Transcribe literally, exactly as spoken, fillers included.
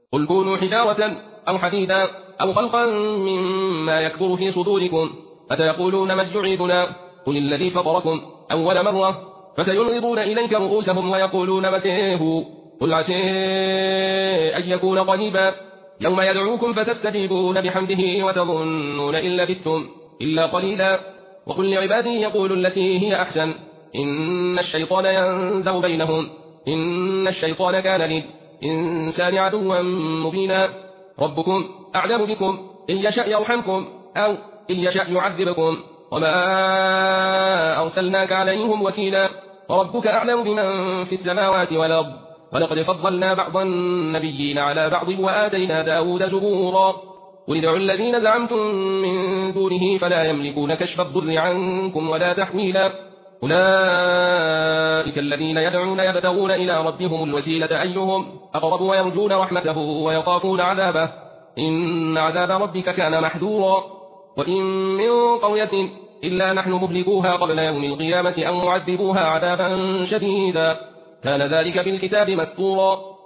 قل كونوا حجارة أو حديدا أو خلقا مما يكبر في صدوركم فسيقولون من يعيدنا قل الذي فطركم أول مرة فسينغضون إليك رؤوسهم ويقولون متى هو قل عسى أن يكون قريبا يوم يدعوكم فتستجيبون بحمده وتظنون إن لبثتم إلا قليلا وقل لعبادي يقولوا التي هي أحسن إن الشيطان ينزغ بينهم إن الشيطان كان للإنسان عدوا مبينا ربكم أعلم بكم إن يشأ يرحمكم أو إن يشأ يعذبكم وما أرسلناك عليهم وكيلا وربك أعلم بمن في السماوات والأرض ولقد فضلنا بعض النبيين على بعض وآتينا داود زبورا قل ادعوا الذين زعمتم من دونه فلا يملكون كشف الضر عنكم ولا تحويلا أولئك الذين يدعون يبتغون إلى ربهم الوسيلة أيهم أقرب ويرجون رحمته ويخافون عذابه إن عذاب ربك كان محذورا وإن من قرية إلا نحن مهلكوها قبل يوم القيامة أو معذبوها عذابا شديدا كان ذلك في الكتاب مسطورا